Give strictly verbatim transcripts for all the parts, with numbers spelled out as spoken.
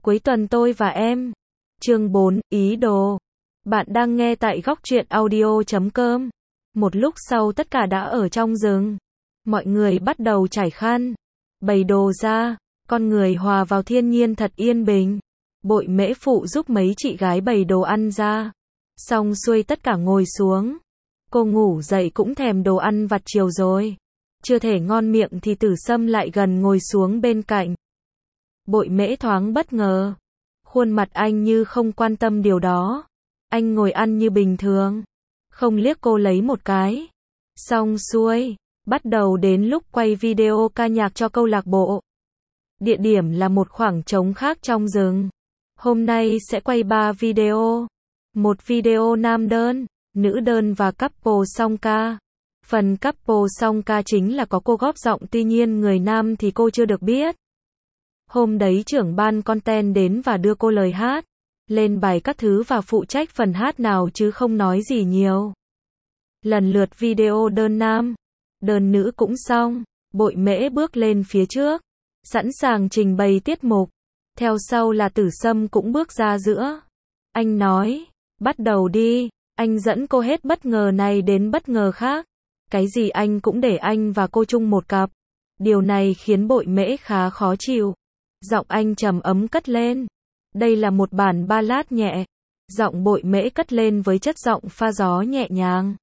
Cuối tuần tôi và em. Chương bốn, ý đồ. Bạn đang nghe tại góc truyện audio chấm com. Một lúc sau tất cả đã ở trong rừng. Mọi người bắt đầu trải khăn, bày đồ ra, con người hòa vào thiên nhiên thật yên bình. Bội Mễ phụ giúp mấy chị gái bày đồ ăn ra. Xong xuôi tất cả ngồi xuống. Cô ngủ dậy cũng thèm đồ ăn vặt chiều rồi. Chưa thể ngon miệng thì Tử Sâm lại gần ngồi xuống bên cạnh. Bội Mễ thoáng bất ngờ. Khuôn mặt anh như không quan tâm điều đó. Anh ngồi ăn như bình thường, không liếc cô lấy một cái. Xong xuôi, bắt đầu đến lúc quay video ca nhạc cho câu lạc bộ. Địa điểm là một khoảng trống khác trong rừng. Hôm nay sẽ quay ba video. Một video nam đơn, nữ đơn và couple song ca. Phần couple song ca chính là có cô góp giọng, tuy nhiên người nam thì cô chưa được biết. Hôm đấy trưởng ban content đến và đưa cô lời hát, lên bài các thứ và phụ trách phần hát nào chứ không nói gì nhiều. Lần lượt video đơn nam, đơn nữ cũng xong, Bội Mễ bước lên phía trước, sẵn sàng trình bày tiết mục. Theo sau là Tử Sâm cũng bước ra giữa. Anh nói, bắt đầu đi, anh dẫn cô hết bất ngờ này đến bất ngờ khác. Cái gì anh cũng để anh và cô chung một cặp. Điều này khiến Bội Mễ khá khó chịu. Giọng anh trầm ấm cất lên. Đây là một bản ballad nhẹ. Giọng Bội Mễ cất lên với chất giọng pha gió nhẹ nhàng.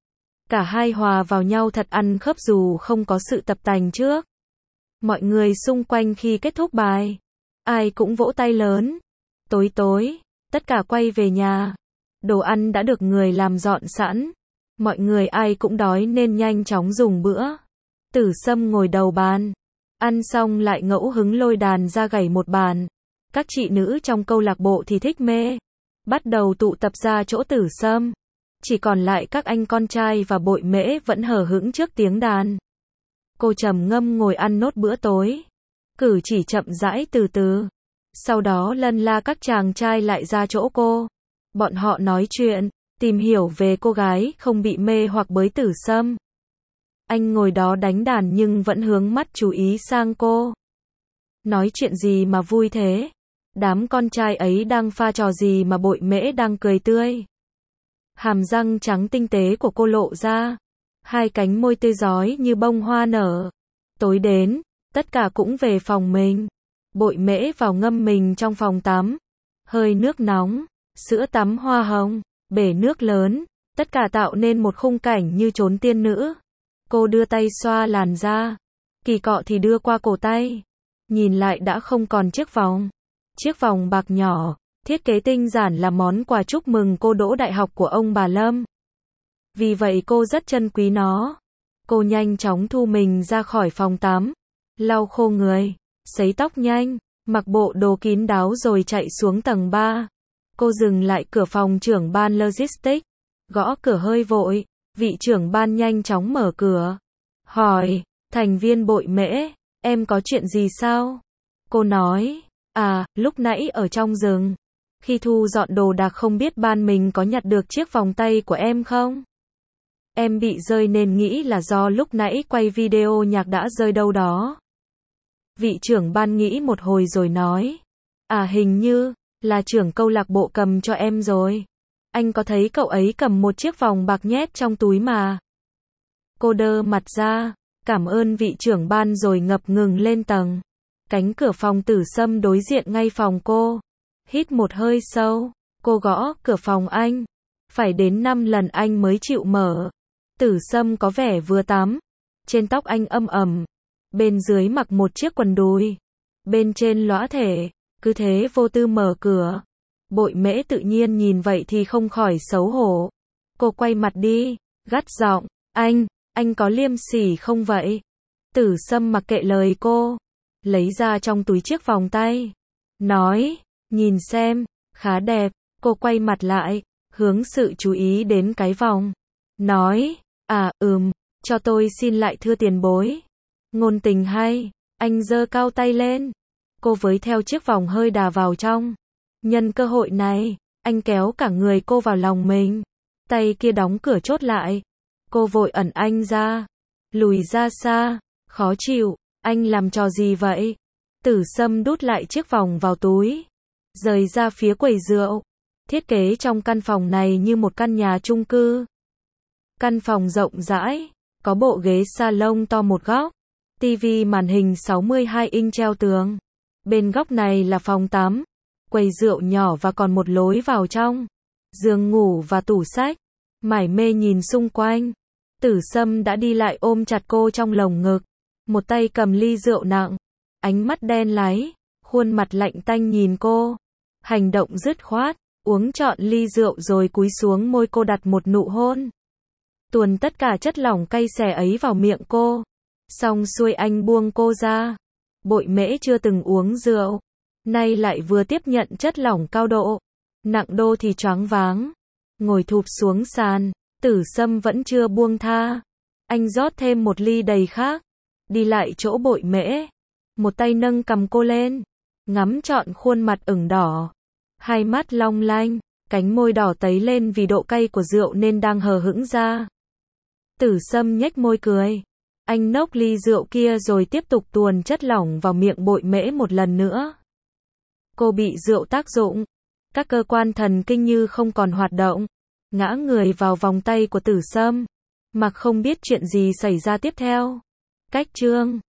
Cả hai hòa vào nhau thật ăn khớp dù không có sự tập tành trước. Mọi người xung quanh khi kết thúc bài, ai cũng vỗ tay lớn. Tối tối, tất cả quay về nhà. Đồ ăn đã được người làm dọn sẵn. Mọi người ai cũng đói nên nhanh chóng dùng bữa. Tử Sâm ngồi đầu bàn. Ăn xong lại ngẫu hứng lôi đàn ra gảy một bàn. Các chị nữ trong câu lạc bộ thì thích mê. Bắt đầu tụ tập ra chỗ Tử Sâm. Chỉ còn lại các anh con trai và Bội Mễ vẫn hờ hững trước tiếng đàn. Cô trầm ngâm ngồi ăn nốt bữa tối. Cử chỉ chậm rãi từ từ. Sau đó lân la các chàng trai lại ra chỗ cô. Bọn họ nói chuyện, tìm hiểu về cô gái không bị mê hoặc bởi Tử Sâm. Anh ngồi đó đánh đàn nhưng vẫn hướng mắt chú ý sang cô. Nói chuyện gì mà vui thế? Đám con trai ấy đang pha trò gì mà Bội Mễ đang cười tươi? Hàm răng trắng tinh tế của cô lộ ra. Hai cánh môi tươi rói như bông hoa nở. Tối đến, tất cả cũng về phòng mình. Bội Mễ vào ngâm mình trong phòng tắm. Hơi nước nóng, sữa tắm hoa hồng, bể nước lớn, tất cả tạo nên một khung cảnh như chốn tiên nữ. Cô đưa tay xoa làn da, kỳ cọ thì đưa qua cổ tay. Nhìn lại đã không còn chiếc vòng. Chiếc vòng bạc nhỏ, thiết kế tinh giản là món quà chúc mừng cô đỗ đại học của ông bà Lâm. Vì vậy cô rất trân quý nó. Cô nhanh chóng thu mình ra khỏi phòng tắm, lau khô người, sấy tóc nhanh, mặc bộ đồ kín đáo rồi chạy xuống tầng ba. Cô dừng lại cửa phòng trưởng ban logistics, gõ cửa hơi vội. Vị trưởng ban nhanh chóng mở cửa, hỏi, thành viên Bội Mễ, em có chuyện gì sao? Cô nói, à, lúc nãy ở trong rừng, khi thu dọn đồ đạc không biết ban mình có nhặt được chiếc vòng tay của em không? Em bị rơi nên nghĩ là do lúc nãy quay video nhạc đã rơi đâu đó. Vị trưởng ban nghĩ một hồi rồi nói, à hình như là trưởng câu lạc bộ cầm cho em rồi. Anh có thấy cậu ấy cầm một chiếc vòng bạc nhét trong túi mà. Cô đơ mặt ra, cảm ơn vị trưởng ban rồi ngập ngừng lên tầng. Cánh cửa phòng Tử Sâm đối diện ngay phòng cô. Hít một hơi sâu, cô gõ cửa phòng anh. Phải đến năm lần anh mới chịu mở. Tử Sâm có vẻ vừa tắm. Trên tóc anh âm ẩm. Bên dưới mặc một chiếc quần đùi. Bên trên lõa thể. Cứ thế vô tư mở cửa. Bội Mễ tự nhiên nhìn vậy thì không khỏi xấu hổ. Cô quay mặt đi, gắt giọng, anh, anh có liêm sỉ không vậy? Tử Sâm mặc kệ lời cô, lấy ra trong túi chiếc vòng tay. Nói, nhìn xem, khá đẹp. Cô quay mặt lại, hướng sự chú ý đến cái vòng. Nói, à, ừm, cho tôi xin lại thưa tiền bối. Ngôn tình hay, anh giơ cao tay lên. Cô với theo chiếc vòng hơi đà vào trong. Nhân cơ hội này, anh kéo cả người cô vào lòng mình. Tay kia đóng cửa chốt lại. Cô vội ẩn anh ra. Lùi ra xa. Khó chịu. Anh làm trò gì vậy? Tử Sâm đút lại chiếc vòng vào túi. rời ra phía quầy rượu. Thiết kế trong căn phòng này như một căn nhà chung cư. Căn phòng rộng rãi, có bộ ghế salon to một góc, tivi màn hình sáu mươi hai inch treo tường. Bên góc này là phòng tắm, quầy rượu nhỏ và còn một lối vào trong. Giường ngủ và tủ sách. Mải mê nhìn xung quanh, Tử Sâm đã đi lại ôm chặt cô trong lồng ngực. Một tay cầm ly rượu nặng, ánh mắt đen láy, khuôn mặt lạnh tanh nhìn cô. Hành động dứt khoát, uống trọn ly rượu rồi cúi xuống môi cô đặt một nụ hôn. Tuồn tất cả chất lỏng cay xè ấy vào miệng cô. Xong xuôi anh buông cô ra. Bội Mễ chưa từng uống rượu, nay lại vừa tiếp nhận chất lỏng cao độ, nặng đô thì choáng váng. Ngồi thụp xuống sàn, Tử Sâm vẫn chưa buông tha. Anh rót thêm một ly đầy khác, đi lại chỗ Bội Mễ, một tay nâng cầm cô lên, ngắm trọn khuôn mặt ửng đỏ, hai mắt long lanh, cánh môi đỏ tấy lên vì độ cay của rượu nên đang hờ hững ra. Tử Sâm nhếch môi cười. Anh nốc ly rượu kia rồi tiếp tục tuồn chất lỏng vào miệng Bội Mễ một lần nữa. Cô bị rượu tác dụng, các cơ quan thần kinh như không còn hoạt động, ngã người vào vòng tay của Tử Sâm, mặc không biết chuyện gì xảy ra tiếp theo. Cách chương